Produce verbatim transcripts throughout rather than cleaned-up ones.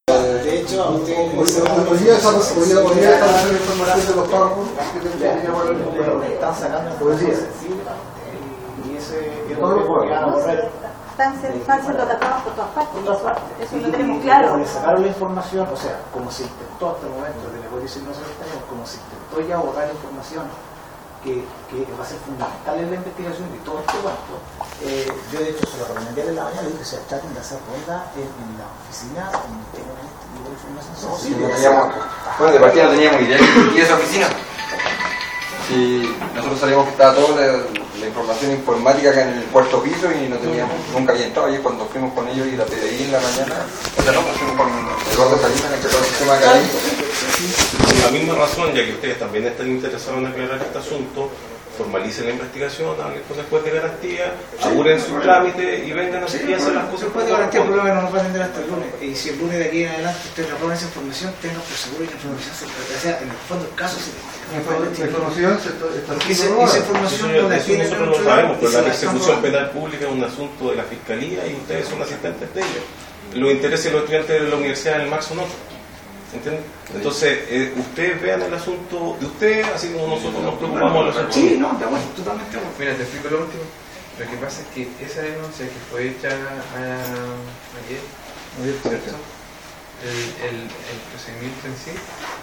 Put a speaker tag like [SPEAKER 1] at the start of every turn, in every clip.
[SPEAKER 1] De hecho,
[SPEAKER 2] hoy día esa información de los pagos que
[SPEAKER 1] están sacando
[SPEAKER 2] información
[SPEAKER 1] sensible y ese es lo que van a correr.
[SPEAKER 3] Están siendo atacados por todas partes, eso lo tenemos claro.
[SPEAKER 1] Le sacaron la información, o sea, como se intentó hasta el momento de la Policía Nacional, como se intentó ya borrar información que, que va a ser fundamental en la investigación de todo este cuento. Eh, yo de hecho se lo recomendé en la mañana y dije que se traten de hacer ronda en, en la oficina donde tengan este tipo de información.
[SPEAKER 4] No, sí, no teníamos, bueno, de partida no teníamos idea que existía esa oficina. Si nosotros sabíamos que estaba toda la, la información informática acá en el cuarto piso y no teníamos, nunca había entrado. Ayer cuando fuimos con ellos y la P D I en la mañana, o sea, no, fuimos con Eduardo Salinas, que todo el sistema académico.
[SPEAKER 5] Por la misma razón, ya que ustedes también están interesados en aclarar este asunto, formalicen la investigación, hablen con el juez de garantía, apuren su trámite y vengan a seguir a hacer las cosas.
[SPEAKER 1] El juez de garantía el problema no nos va a atender hasta el lunes. Y si el lunes de aquí en adelante ustedes reproban esa información, tengan por seguro que la información se trata. O sea, en el fondo el caso se
[SPEAKER 2] la información se está
[SPEAKER 1] esa información
[SPEAKER 5] no la tiene nosotros no lo sabemos, pero la persecución penal pública es un asunto de la fiscalía y ustedes son asistentes de ella. Los intereses de los estudiantes de la universidad en el marzo no. ¿Entienden? Entonces, eh, ustedes vean el asunto de ustedes, así como nosotros nos preocupamos de los asuntos.
[SPEAKER 1] Sí, no, de acuerdo, totalmente de acuerdo.
[SPEAKER 6] Mira, te explico lo último. Lo que pasa es que esa denuncia que fue hecha a, ayer, ¿cierto? El, el, el procedimiento en sí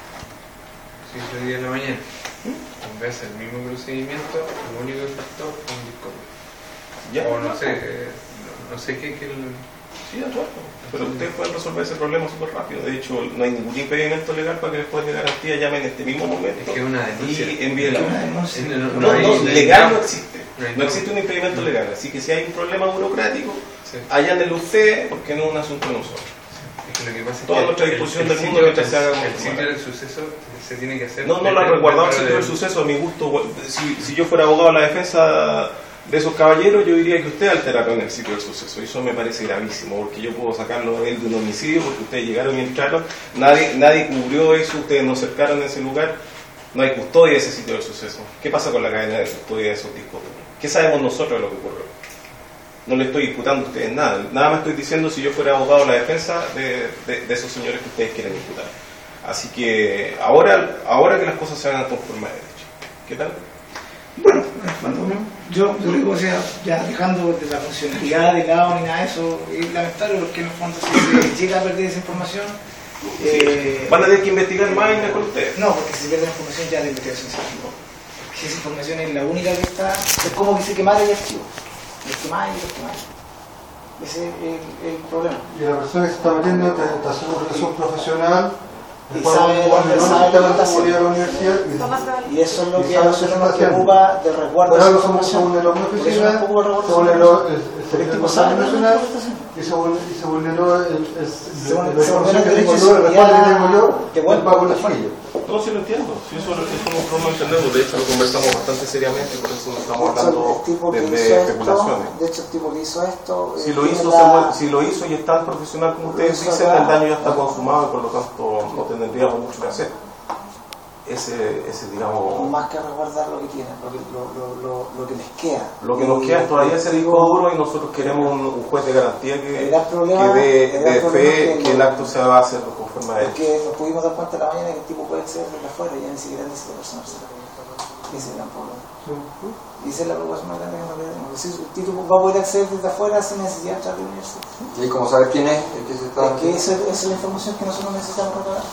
[SPEAKER 6] se hizo hoy día en la mañana. En vez del mismo procedimiento, lo único que faltó fue un discordio.
[SPEAKER 5] Ya,
[SPEAKER 6] o no sé, eh, no, no sé qué que el...
[SPEAKER 5] Sí, de acuerdo. Pero ustedes pueden resolver ese problema súper rápido. De hecho, no hay ningún impedimento legal para que el juez de garantía llame en este mismo momento.
[SPEAKER 6] Es que es una denuncia.
[SPEAKER 5] Y envíe la
[SPEAKER 6] denuncia. No, no,
[SPEAKER 5] no,
[SPEAKER 6] no,
[SPEAKER 5] no,
[SPEAKER 6] no,
[SPEAKER 5] legal no existe.
[SPEAKER 6] No,
[SPEAKER 5] no existe un impedimento legal. Así que si hay un problema burocrático,
[SPEAKER 6] sí,
[SPEAKER 5] allándenlo ustedes, porque no es un asunto de nosotros.
[SPEAKER 6] Es que lo que pasa es
[SPEAKER 5] toda
[SPEAKER 6] que
[SPEAKER 5] nuestra discusión del mundo mientras se haga
[SPEAKER 6] el sitio del suceso se tiene que hacer.
[SPEAKER 5] No, no lo ha resguardado el sitio del suceso a mi gusto. Si, si yo fuera abogado de la defensa de esos caballeros, yo diría que usted alteraron el sitio del suceso. Y eso me parece gravísimo, porque yo puedo sacarlo de él de un homicidio, porque ustedes llegaron y entraron, nadie, nadie cubrió eso, ustedes no cercaron en ese lugar, no hay custodia de ese sitio del suceso. ¿Qué pasa con la cadena de custodia de esos discos? ¿Qué sabemos nosotros de lo que ocurrió? No le estoy disputando a ustedes nada, nada más estoy diciendo si yo fuera abogado de la defensa de, de, de esos señores que ustedes quieren disputar. Así que ahora, ahora que las cosas se hagan con forma de derecho. ¿Qué tal?
[SPEAKER 1] Bueno, cuando yo, yo digo, o sea, ya dejando de la funcionalidad de lado ni nada de eso, es lamentable porque en el fondo si se llega a perder esa información, eh,
[SPEAKER 5] van a tener que investigar más y mejor ustedes.
[SPEAKER 1] No, porque si se pierde la información ya la investigación se equivocó. Si esa información es la única que está, es como que se quemara el archivo. El quemar y el quemar. Ese es el, el problema.
[SPEAKER 2] Y la persona que se está metiendo está haciendo una relación profesional.
[SPEAKER 1] Y sabe dónde sabe lo que está haciendo.
[SPEAKER 2] La universidad
[SPEAKER 1] y eso es lo que a nosotros nos preocupa del resguardo de la información.
[SPEAKER 2] Porque es un poco de resguardo de la nacional y se vulneró el recuerdo que tengo yo del pago de la
[SPEAKER 5] No, sí lo entiendo, sí, eso, eso nosotros no entendemos, de hecho lo conversamos bastante seriamente, por eso estamos hablando desde especulaciones.
[SPEAKER 1] De hecho el tipo que hizo esto...
[SPEAKER 5] Si lo hizo, la... si lo hizo y es tan profesional como ustedes dicen, el daño ya está consumado y por lo tanto no tendríamos mucho que hacer. Ese, ese digamos...
[SPEAKER 1] Más que resguardar lo que tienen, lo que, lo, lo, lo, lo que les queda.
[SPEAKER 5] Lo que nos queda es todavía ese disco duro y nosotros queremos un, un juez de garantía que,
[SPEAKER 1] problema,
[SPEAKER 5] que dé de fe
[SPEAKER 1] que,
[SPEAKER 5] que el acto se va a hacer conforme a él.
[SPEAKER 1] Porque nos pudimos dar cuenta de la mañana que el tipo puede acceder desde afuera y ya ni siquiera necesita personarse. Ese es el gran problema. Y esa es la preocupación más grande que nos tenemos. Si el tipo va a poder acceder desde afuera sin necesidad de entrar a la universidad.
[SPEAKER 4] ¿Y cómo saber quién es el que se está...?
[SPEAKER 1] Es que esa, esa es la información que nosotros necesitamos recabar.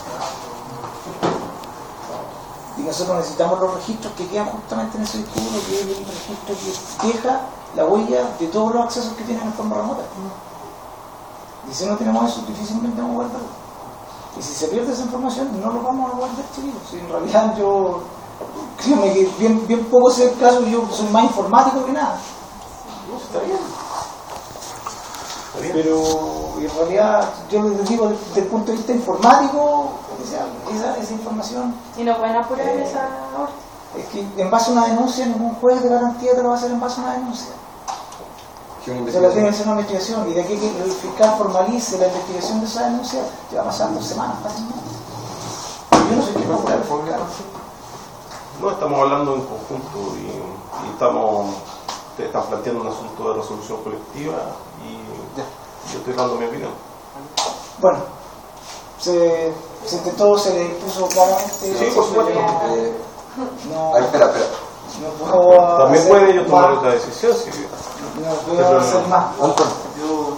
[SPEAKER 1] Y nosotros necesitamos los registros que quedan justamente en ese disco duro, que es el registro que deja la huella de todos los accesos que tienen en forma remota. Y si no tenemos eso, difícilmente vamos a guardarlo. Y si se pierde esa información, no lo vamos a guardar, chicos. Si en realidad yo, créeme que bien, bien poco sé el caso, yo soy más informático que nada. Está bien. Está bien. Pero en realidad, yo les digo, desde el punto de vista informático, esa, esa información...
[SPEAKER 3] ¿Y no pueden apurar eh, esa orden?
[SPEAKER 1] Es que en base a una denuncia, ningún juez de garantía te lo va a hacer en base a una denuncia. Se la tiene que hacer una investigación y de aquí que el fiscal formalice la investigación de esa denuncia, te va a pasar dos semanas fácilmente. Yo no sé qué va a ocurrir.
[SPEAKER 5] No, estamos hablando en conjunto y, y estamos, te están planteando un asunto de resolución colectiva y ya, yo estoy dando mi opinión.
[SPEAKER 1] Bueno, se, se intentó, se le impuso claramente.
[SPEAKER 4] Sí, por supuesto.
[SPEAKER 1] No,
[SPEAKER 4] Eh,
[SPEAKER 1] no,
[SPEAKER 4] a ver, espera, espera.
[SPEAKER 1] no puedo
[SPEAKER 5] También
[SPEAKER 1] hacer
[SPEAKER 5] puede ellos tomar
[SPEAKER 1] más,
[SPEAKER 5] otra decisión. Sí.
[SPEAKER 1] no puedo hacer más.
[SPEAKER 4] Anton.
[SPEAKER 1] Yo,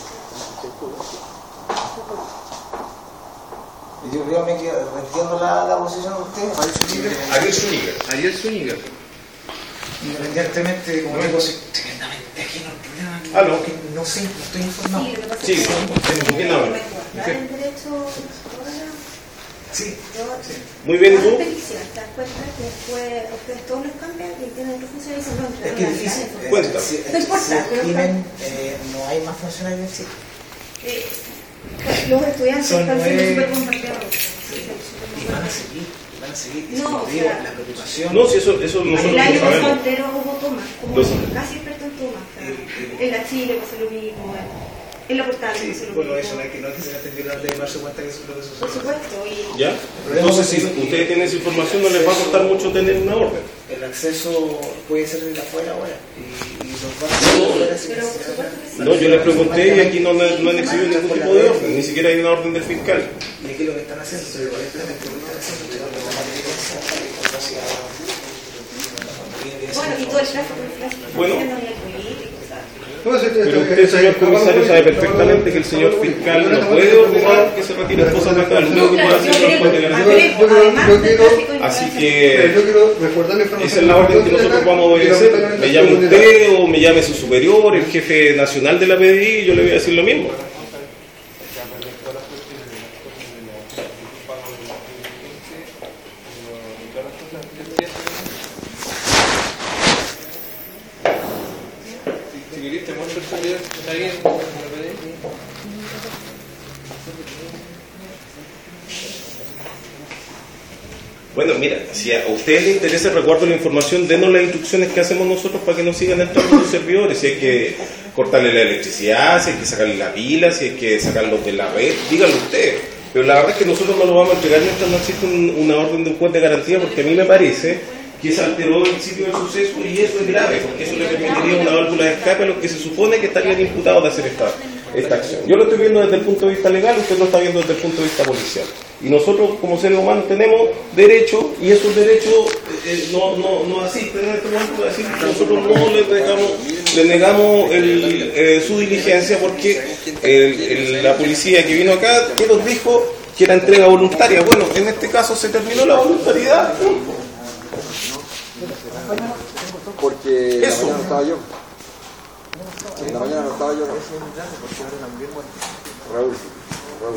[SPEAKER 1] yo creo que entiendo la, la posición de ustedes.
[SPEAKER 5] Ariel Zúñiga.
[SPEAKER 6] Ariel Zúñiga.
[SPEAKER 1] Independientemente, como digo, soy tremendamente ajeno al problema.
[SPEAKER 5] Aló.
[SPEAKER 1] Que no sé, no estoy informado.
[SPEAKER 3] Sí, lo que pasa
[SPEAKER 5] Sí,
[SPEAKER 3] es que
[SPEAKER 5] ¿con quién habla?
[SPEAKER 3] ¿verdad? El derecho ahora,
[SPEAKER 1] Sí,
[SPEAKER 3] yo,
[SPEAKER 5] Muy bien, ¿y tú?
[SPEAKER 3] haces petición, te das cuenta que después ustedes todos les cambian y tienen que funcionar y dicen, no,
[SPEAKER 1] es que es difícil.
[SPEAKER 3] no,
[SPEAKER 5] Cuenta.
[SPEAKER 1] Si,
[SPEAKER 3] No importa,
[SPEAKER 1] si el
[SPEAKER 3] pero-
[SPEAKER 1] crimen, eh, no hay más funcionarios en Chile.
[SPEAKER 3] Eh, los estudiantes
[SPEAKER 1] Son
[SPEAKER 3] están siendo
[SPEAKER 1] nueve-
[SPEAKER 3] súper bombardeados. Sí, sí, súper
[SPEAKER 1] Y van a
[SPEAKER 3] bombardeados.
[SPEAKER 1] seguir, y van a seguir. Y
[SPEAKER 3] No,
[SPEAKER 1] como
[SPEAKER 3] o
[SPEAKER 1] digo,
[SPEAKER 3] sea,
[SPEAKER 1] la preocupación.
[SPEAKER 5] No, si eso, eso nosotros
[SPEAKER 3] El
[SPEAKER 5] lo
[SPEAKER 3] año pasado
[SPEAKER 5] sabemos.
[SPEAKER 3] entero hubo tomas, como
[SPEAKER 5] Lo sé.
[SPEAKER 3] casi experto en tomas. o sea, En la Chile pasó lo mismo, en la portal
[SPEAKER 1] Sí,
[SPEAKER 3] pasó lo
[SPEAKER 1] bueno,
[SPEAKER 3] mismo.
[SPEAKER 1] eso no hay que, no hay que se atendió la ley de darse cuenta que eso es lo que
[SPEAKER 3] Por
[SPEAKER 1] sucede.
[SPEAKER 3] supuesto, y
[SPEAKER 5] ¿Ya? Entonces, si ustedes tienen esa información, no les va a costar mucho tener una orden.
[SPEAKER 1] El acceso puede ser de afuera ahora. Y, y los bancos de afuera se
[SPEAKER 3] pero por supuesto que sí.
[SPEAKER 5] No, yo les pregunté y aquí no, no han exhibido ningún tipo de orden, ni siquiera hay una orden del fiscal.
[SPEAKER 1] Y aquí lo que están haciendo, pero correctamente lo que están haciendo es que la evidencia para que capacidad.
[SPEAKER 3] Bueno, y todo el tráfico, el tráfico,
[SPEAKER 5] Bueno.
[SPEAKER 3] no hay político, ¿sabes?
[SPEAKER 2] No, este-
[SPEAKER 5] Pero
[SPEAKER 2] este-
[SPEAKER 5] usted, señor
[SPEAKER 2] este-
[SPEAKER 5] comisario, sabe perfectamente que el señor fiscal no puede ordenar que se retiren cosas de acá. Lo único que puede hacer es el juez de garantía.
[SPEAKER 2] Yo creo- yo quiero-
[SPEAKER 5] Así
[SPEAKER 2] Mira,
[SPEAKER 5] que
[SPEAKER 2] yo quiero recordar la información.
[SPEAKER 5] esa es la orden que nosotros vamos a obedecer. Me llame usted o me llame su superior, el jefe nacional de la P D I, y yo le voy a decir lo mismo.
[SPEAKER 6] Si querés, te muestro el celular. ¿Está bien? ¿Me lo pedís?
[SPEAKER 5] Bueno, mira, si a ustedes les interesa el resguardo de la información, denos las instrucciones que hacemos nosotros para que nos sigan entrando los servidores. Si hay que cortarle la electricidad, si hay que sacarle la pila, si hay que sacarlos de la red, díganlo ustedes. Pero la verdad es que nosotros no lo vamos a entregar mientras no existe un- una orden de un juez de garantía, porque a mí me parece que se alteró el sitio del suceso y eso es grave, porque eso le permitiría una válvula de escape a los que se supone que estarían imputados de hacer esta, esta acción. Yo lo estoy viendo desde el punto de vista legal, usted lo está viendo desde el punto de vista policial. Y nosotros como seres humanos tenemos derechos y esos derechos eh, no, no, no asisten en este momento a decir que nosotros no le negamos, le negamos el, eh, su diligencia porque el- el- la policía que vino acá, ¿qué nos dijo? Que era entrega voluntaria. Bueno, en este caso se terminó la voluntariedad.
[SPEAKER 4] Porque en la
[SPEAKER 5] Eso.
[SPEAKER 4] mañana no estaba yo. En la mañana no estaba yo. Raúl, Raúl.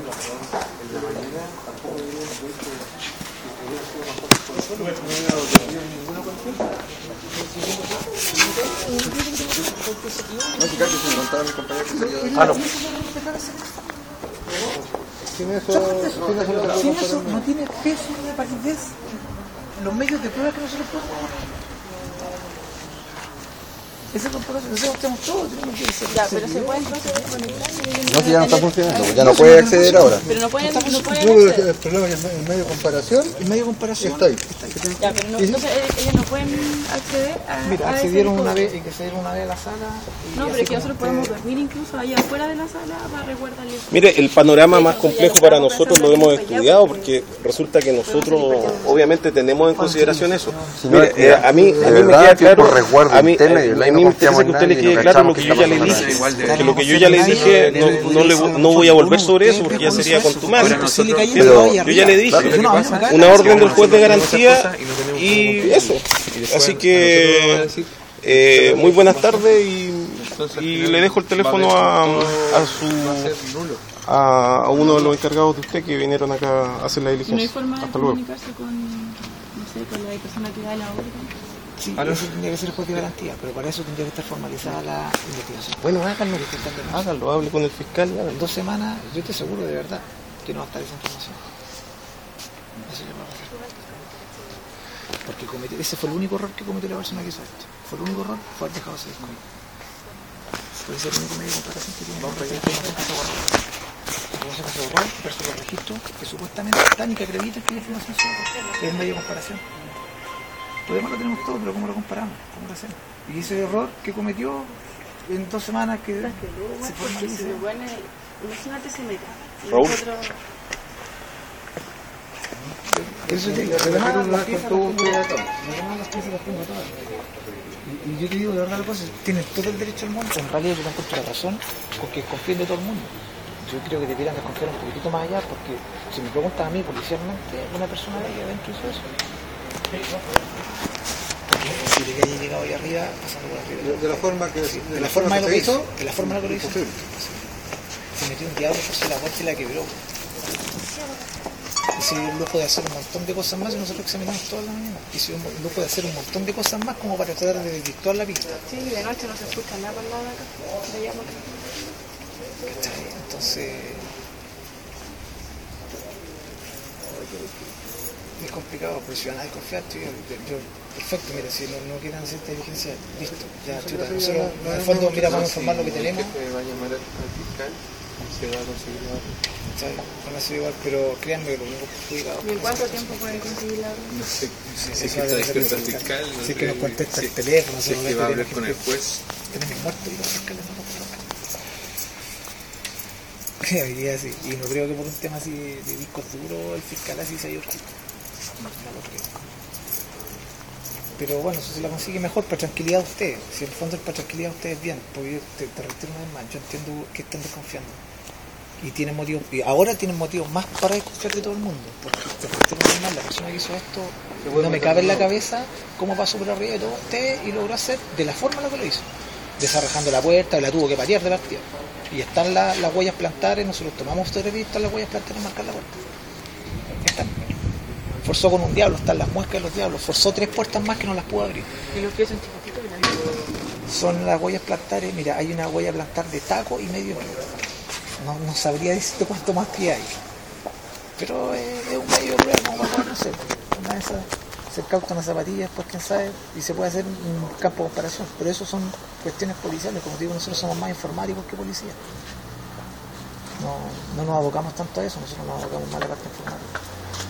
[SPEAKER 4] No, si casi se encontraba mi compañero que salió.
[SPEAKER 1] Ah, no.
[SPEAKER 2] Sin eso, sin eso no se puede
[SPEAKER 1] Sin
[SPEAKER 2] contar
[SPEAKER 1] eso
[SPEAKER 2] nada.
[SPEAKER 1] no tiene peso la validez los medios de prueba que nosotros podemos. Esa comparación, nosotros tenemos todo, tenemos que ser.
[SPEAKER 7] Ya, pero se pueden proceder con el
[SPEAKER 4] No, si ya no está funcionando, ya no puede acceder ahora.
[SPEAKER 7] Pero no pueden, no pueden
[SPEAKER 2] No, pero
[SPEAKER 7] acceder.
[SPEAKER 2] el problema es que en medio de comparación
[SPEAKER 1] En medio de comparación.
[SPEAKER 2] está ahí.
[SPEAKER 7] Ya, pero no, entonces eh, ellos no pueden acceder a,
[SPEAKER 1] Mira,
[SPEAKER 7] a ese
[SPEAKER 1] accedieron
[SPEAKER 7] tipo
[SPEAKER 1] una
[SPEAKER 7] de-
[SPEAKER 1] vez, y que accedieron una vez a la sala. y
[SPEAKER 7] No,
[SPEAKER 1] así
[SPEAKER 7] pero es que
[SPEAKER 1] como
[SPEAKER 7] nosotros
[SPEAKER 1] usted-
[SPEAKER 7] podemos dormir incluso allá afuera de la sala para resguardarle.
[SPEAKER 5] Mire, el panorama más complejo para nosotros lo hemos estudiado porque resulta que nosotros obviamente tenemos en consideración eso.
[SPEAKER 4] Si no,
[SPEAKER 5] Mire, eh, a mí,
[SPEAKER 4] de
[SPEAKER 5] a mí me
[SPEAKER 4] verdad
[SPEAKER 5] queda
[SPEAKER 4] que
[SPEAKER 5] claro,
[SPEAKER 4] por resguardo
[SPEAKER 5] a mí,
[SPEAKER 4] interno y
[SPEAKER 5] a
[SPEAKER 4] de
[SPEAKER 5] mí
[SPEAKER 4] ley
[SPEAKER 5] me
[SPEAKER 4] no
[SPEAKER 5] interesa
[SPEAKER 4] confiamos
[SPEAKER 5] que
[SPEAKER 4] en
[SPEAKER 5] a usted le
[SPEAKER 4] nadie,
[SPEAKER 5] quede
[SPEAKER 4] no
[SPEAKER 5] claro lo
[SPEAKER 4] cachamos
[SPEAKER 5] que
[SPEAKER 4] qué
[SPEAKER 5] yo
[SPEAKER 4] está
[SPEAKER 5] ya le
[SPEAKER 4] pasando.
[SPEAKER 5] dije,
[SPEAKER 6] Igual de-
[SPEAKER 5] que lo que yo ya le dije no, no, le, no voy a volver sobre eso porque ya sería contumaz.
[SPEAKER 6] Ahora nosotros-
[SPEAKER 5] Pero yo ya le dije,
[SPEAKER 6] Claro, lo que pasa
[SPEAKER 5] una
[SPEAKER 6] es que
[SPEAKER 5] orden del juez de
[SPEAKER 6] nosotros tenemos
[SPEAKER 5] garantía
[SPEAKER 6] esas cosas y no tenemos
[SPEAKER 5] y
[SPEAKER 6] cómo
[SPEAKER 5] eso.
[SPEAKER 6] Y después
[SPEAKER 5] Así
[SPEAKER 6] a nosotros nos van a
[SPEAKER 5] que
[SPEAKER 6] decir,
[SPEAKER 5] eh, muy buenas tardes y,
[SPEAKER 6] entonces, al
[SPEAKER 5] y
[SPEAKER 6] final
[SPEAKER 5] le dejo el
[SPEAKER 6] va
[SPEAKER 5] teléfono
[SPEAKER 6] a
[SPEAKER 5] a,
[SPEAKER 6] haber-
[SPEAKER 5] a
[SPEAKER 6] va a ser
[SPEAKER 5] su
[SPEAKER 6] nulo.
[SPEAKER 5] a, a uno de los encargados de usted que vinieron acá a hacer la
[SPEAKER 7] Y no hay
[SPEAKER 5] diligencia.
[SPEAKER 7] forma de
[SPEAKER 5] Hasta luego.
[SPEAKER 7] comunicarse con, no sé, con la persona que da la orden.
[SPEAKER 1] Sí, eso tendría que ser juez de garantía, pero para eso tendría que estar formalizada la investigación. Bueno, háganlo, que están de más.
[SPEAKER 5] Hágalo, hable con el fiscal. y hágalo.
[SPEAKER 1] En dos semanas, yo te aseguro de verdad que no va a estar esa información. Eso le va a hacer. Porque cometió, ese fue el único error que cometió la persona que hizo esto. Fue el único error, fue haber dejado ese disco. Puede ser el único medio de comparación que tiene. Vamos a ver información que se borró. La información que se borró versus los registros que supuestamente están y que acreditan que hay información se borró. Es el medio de comparación. Lo demás lo tenemos todo, pero ¿cómo lo comparamos? ¿Cómo lo hacemos? Y ese error que cometió en dos semanas que
[SPEAKER 7] Es que luego,
[SPEAKER 1] se
[SPEAKER 7] porque
[SPEAKER 1] formaliza.
[SPEAKER 7] se supone, imagínate si me cagan.
[SPEAKER 3] Y
[SPEAKER 5] Raúl.
[SPEAKER 3] nosotros,
[SPEAKER 1] Eso te digo, pero nada, las piezas las pongo todas. Las piezas las pongo todas. Y, y yo te digo, de verdad, la cosa, tienes todo el derecho al mundo. En realidad yo no encuentro la razón con que confíen de todo el mundo. Yo creo que deberían desconfiar un poquitito más allá, porque si me preguntan a mí policialmente, una persona de ahí adentro hizo eso. Si le haya llegado ahí arriba, pasando por arriba.
[SPEAKER 2] De, de la forma que,
[SPEAKER 1] Sí,
[SPEAKER 2] de
[SPEAKER 1] de la
[SPEAKER 2] la
[SPEAKER 1] forma de lo que hizo,
[SPEAKER 2] hizo,
[SPEAKER 1] de la forma de lo que hizo.
[SPEAKER 2] imposible.
[SPEAKER 1] Se metió un diablo, forzó la puerta y la quebró. Y se dio el lujo de hacer un montón de cosas más y nosotros examinamos toda la mañana. Y se dio el lujo de hacer un montón de cosas más como para tratar de desvirtuar la pista.
[SPEAKER 3] sí, de noche no se escucha nada por lado de acá. De allá por acá.
[SPEAKER 1] ¿Cachai? Entonces es complicado, pero si van a desconfiar, tío, yo, perfecto, mira, si no, no quieren hacer esta diligencia, listo, ya, chuta, nosotros, en el fondo, mira, vamos a informar lo que tenemos,
[SPEAKER 6] El jefe va a llamar al al fiscal y se va a conseguir la orden.
[SPEAKER 1] ¿cachai? Van a ser igual, pero créanme que lo único perjudicado.
[SPEAKER 3] ¿Y en cuánto tiempo pueden conseguir la orden?
[SPEAKER 6] No sé
[SPEAKER 1] Sí,
[SPEAKER 6] si es
[SPEAKER 1] eso
[SPEAKER 6] que
[SPEAKER 1] va a
[SPEAKER 6] está
[SPEAKER 1] depender
[SPEAKER 6] dispuesto
[SPEAKER 1] del
[SPEAKER 6] el fiscal, no
[SPEAKER 1] Si es
[SPEAKER 6] sé,
[SPEAKER 1] que nos contesta
[SPEAKER 6] si-
[SPEAKER 1] el teléfono,
[SPEAKER 6] si es que va a hablar con el juez.
[SPEAKER 1] Tenemos muertos y los fiscales no nos colocan. Hoy día sí, y no creo que por un tema así de discos duros el fiscal así se haya urgido. No lo creo. Pero bueno, eso se la consigue mejor para tranquilidad de ustedes. Si en el fondo es para tranquilidad de ustedes, bien. Porque yo te, te reitero una vez más, yo entiendo que están desconfiando. Y tienen motivos, y ahora tienen motivos más para desconfiar de todo el mundo. Porque te reitero una vez más, la persona que hizo esto no me cabe en la cabeza cómo pasó por arriba de todos ustedes y logró hacer de la forma en la que lo hizo. Desarrajando la puerta, la tuvo que patear de partida. Y están la, las huellas plantares, nosotros tomamos fotografías y están las huellas plantares y marcar la puerta. Están. Forzó con un diablo, están las muescas de los diablos, forzó tres puertas más que no las pudo abrir.
[SPEAKER 3] Y los pies son chiquititos y grandes.
[SPEAKER 1] Son las huellas plantares, mira, hay una huella plantar de taco y medio pie. No, no sabría decirte cuánto más pie hay. Pero es, es un medio de prueba como para poder hacer. Una de esas, se cauta una zapatilla, después quién sabe, y se puede hacer un campo de comparación. Pero eso son cuestiones policiales, como te digo, nosotros somos más informáticos que policías. No, no nos abocamos tanto a eso, nosotros nos abocamos más a la parte informática.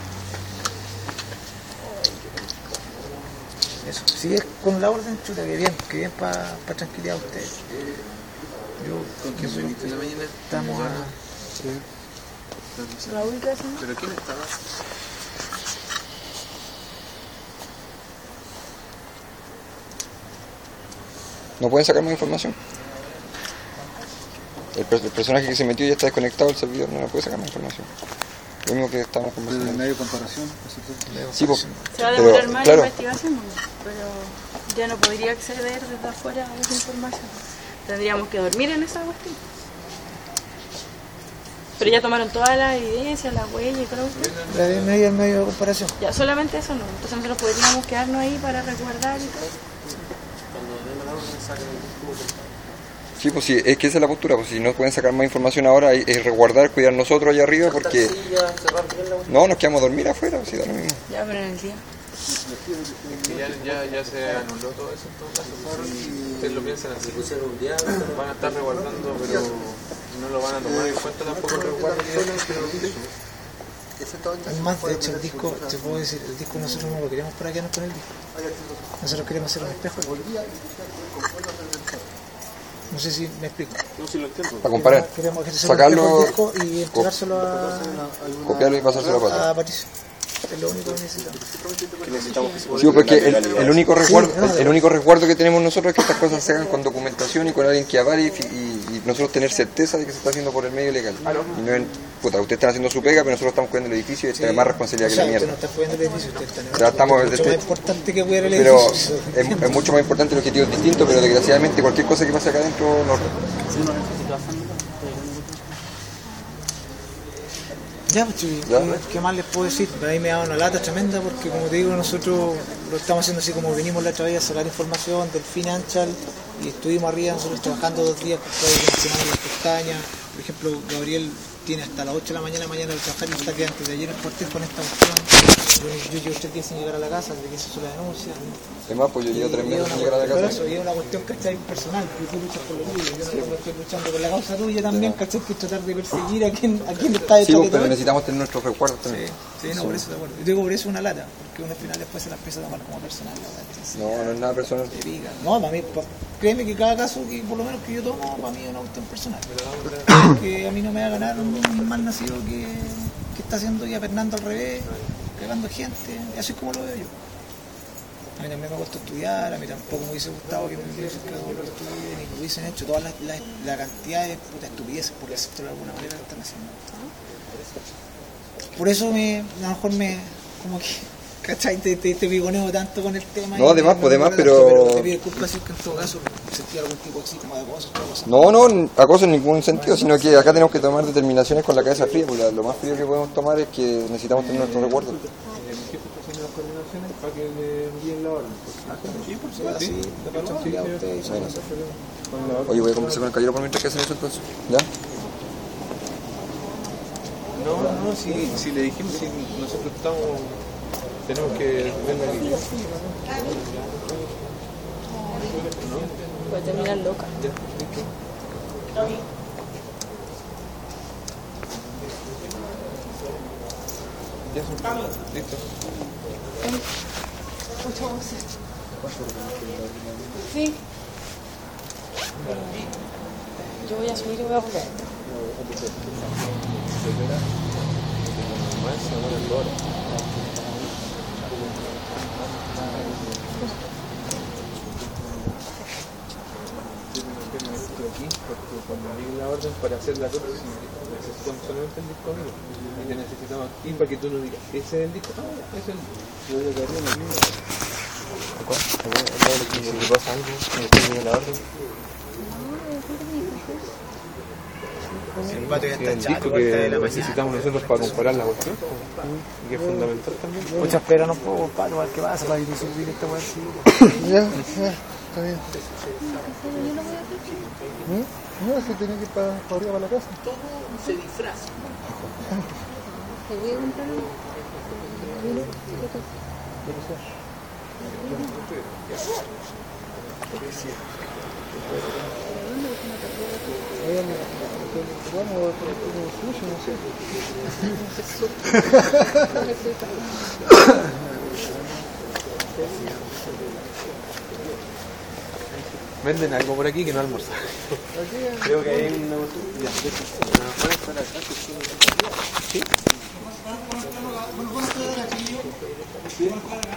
[SPEAKER 1] Eso, si es con la orden, chuta, que bien, que bien para pa tranquilidad de ustedes. Yo,
[SPEAKER 6] ¿Con quién viniste en la mañana?
[SPEAKER 1] estamos a...
[SPEAKER 3] Raúl, ¿qué hacen?
[SPEAKER 6] ¿Pero quién estaba?
[SPEAKER 4] ¿No pueden sacar más información? El, per- el personaje que se metió ya está desconectado del servidor, no le puede sacar más información. Lo mismo que estamos
[SPEAKER 2] El
[SPEAKER 4] conversando.
[SPEAKER 2] medio de comparación, eso todo.
[SPEAKER 4] Sí, pues,
[SPEAKER 3] Se va a
[SPEAKER 4] pero,
[SPEAKER 3] demorar más
[SPEAKER 4] claro,
[SPEAKER 3] la investigación, pero ya no podría acceder desde afuera a esa información. Tendríamos que dormir en esa cuestión. Pero ya tomaron todas las evidencias, las huellas y todo eso.
[SPEAKER 1] El medio, el medio de comparación.
[SPEAKER 3] Ya, solamente eso no. Entonces nosotros podríamos quedarnos ahí para resguardar y todo.
[SPEAKER 4] sí, pues sí, es que esa es la postura, pues si no pueden sacar más información ahora, hay- es resguardar, cuidar nosotros allá arriba, porque no, nos quedamos a dormir afuera, pues sí, da lo mismo.
[SPEAKER 3] Ya, pero en el día.
[SPEAKER 6] Es que ya, ya, ya se anuló todo eso en todo caso. Si ustedes lo piensan así, van a estar resguardando, pero no lo van a tomar en cuenta tampoco el resguardo.
[SPEAKER 1] Es más, de hecho, el disco, te puedo decir, el disco nosotros no lo queremos para quedarnos con el disco. Nosotros queremos hacer un espejo. No sé si me explico.
[SPEAKER 4] Para comparar,
[SPEAKER 1] Queremos ejercer
[SPEAKER 4] sacarlo,
[SPEAKER 1] un espejo del disco y entregárselo a,
[SPEAKER 4] copiarlo y pasárselo para
[SPEAKER 1] a
[SPEAKER 4] atrás.
[SPEAKER 1] Patricio. Es lo único que necesitamos.
[SPEAKER 4] Sí, porque el, el único resguardo, el, el único resguardo que tenemos nosotros es que estas cosas se hagan con documentación y con alguien que avale y, y, y nosotros tener certeza de que se está haciendo por el medio legal. Y no en, puta, ustedes están haciendo su pega, pero nosotros estamos cuidando el edificio y esta es más responsabilidad
[SPEAKER 1] O
[SPEAKER 4] que
[SPEAKER 1] sea,
[SPEAKER 4] la
[SPEAKER 1] usted no
[SPEAKER 4] mierda.
[SPEAKER 1] está cuidando el edificio, usted está en el
[SPEAKER 4] Ya estamos-
[SPEAKER 1] es mucho
[SPEAKER 4] este-
[SPEAKER 1] más importante que cuidar el
[SPEAKER 4] Pero
[SPEAKER 1] edificio.
[SPEAKER 4] es, es mucho más importante, el objetivo es distinto, pero desgraciadamente cualquier cosa que pase acá adentro no.
[SPEAKER 1] Ya, pues, Chuy,
[SPEAKER 4] Ya.
[SPEAKER 1] ¿qué, qué más les puedo decir? A mí me da una lata tremenda porque, como te digo, nosotros lo estamos haciendo así como venimos la otra vez a sacar información del Financial y estuvimos arriba nosotros trabajando dos días con todo el semana de las pestañas. Por ejemplo, Gabriel tiene hasta las ocho de la mañana mañana de trabajar y está que antes de ayer en el cuartel con esta cuestión. Yo, yo llevo tres días sin llegar a la casa desde que se hizo la denuncia.
[SPEAKER 4] Es más, pues yo llevo tres
[SPEAKER 1] Y
[SPEAKER 4] meses
[SPEAKER 1] es
[SPEAKER 4] sin
[SPEAKER 1] una
[SPEAKER 4] llegar a la
[SPEAKER 1] cuestión-
[SPEAKER 4] casa.
[SPEAKER 1] por eso, y es una cuestión, ¿cachai? Personal, que tú luchas por lo tuyo, yo no estoy luchando por la causa tuya también, ¿cachai? Que es tratar de perseguir a quien, a quien está
[SPEAKER 4] Sí,
[SPEAKER 1] detrás
[SPEAKER 4] pues,
[SPEAKER 1] de todo
[SPEAKER 4] pero
[SPEAKER 1] esto.
[SPEAKER 4] necesitamos tener nuestros recuerdos también.
[SPEAKER 1] Sí, no, por eso de acuerdo. Yo digo, por eso una lata, porque uno al final después se la empieza a tomar como personal. ¿No?
[SPEAKER 4] No, no es nada personal.
[SPEAKER 1] Te pica. No, para mí, pa, créeme que cada caso, que por lo menos que yo tomo, para mí es una cuestión personal. Que a mí no me va a ganar un, un mal nacido que, que está haciendo ya Fernando al revés, cagando gente, y así es como lo veo yo. A mí también me ha costado estudiar, a mí tampoco me hubiese gustado que me hubiesen cagado los estudios, ni que hubiesen hecho toda la, la, la cantidad de puta estupideces, por decirlo de alguna manera, que están haciendo. Por eso me, a lo mejor me, como que, ¿cachai? Te, te, te pigoneo tanto con el tema.
[SPEAKER 4] No, de más, pues de más, pero...
[SPEAKER 1] pero... Te pido disculpas si es que en todo caso sentí algún tipo así como de acoso, todo cosa.
[SPEAKER 4] No, no, acoso en ningún sentido, sino que acá tenemos que tomar determinaciones con la cabeza fría, porque lo más frío que podemos tomar es que necesitamos tener nuestros recuerdos.
[SPEAKER 6] Las coordinaciones para que le envíen la orden.
[SPEAKER 1] Sí, por supuesto, sí, de hecho, sí, a ustedes,
[SPEAKER 4] Bueno.
[SPEAKER 6] Sí.
[SPEAKER 4] Oye, voy a conversar con el caballero por mientras que hacen eso entonces. ¿Ya?
[SPEAKER 6] No, no, si, si le dijimos, si nosotros estamos, tenemos que verla aquí.
[SPEAKER 3] Puede terminar loca.
[SPEAKER 6] Ya, listo. Ya son, listo.
[SPEAKER 3] Muchas voces. Sí. Yo voy a subir y voy a volver.
[SPEAKER 6] Aquí, porque cuando llegue la orden para hacer la cosa, necesitamos solamente el disco amigo y te necesitamos aquí para que tú nos digas, ese es el disco, ah, ya, ese es el disco. Yo le daría una línea. ¿Cuál? Si le pasa algo, que después llegue la orden.
[SPEAKER 1] El pato ya
[SPEAKER 6] Sí,
[SPEAKER 1] está
[SPEAKER 6] el
[SPEAKER 1] chato,
[SPEAKER 6] disco
[SPEAKER 1] vuelta de
[SPEAKER 6] que
[SPEAKER 1] la
[SPEAKER 6] necesitamos
[SPEAKER 1] mañana.
[SPEAKER 6] nosotros para comparar la cuestión y que es fundamental también.
[SPEAKER 1] Muchas peras no puedo, pato, a ver qué pasa para que subir esta weá así.
[SPEAKER 2] Ya, ya, está bien. ¿Mm? No, se tiene que ir para, para arriba, para la casa.
[SPEAKER 1] Se disfraza.
[SPEAKER 7] Te voy a comprar un...
[SPEAKER 2] Bueno, como sushi, no sé.
[SPEAKER 6] Venden algo por aquí que no almorzar. Creo que hay una botella. ¿Sí?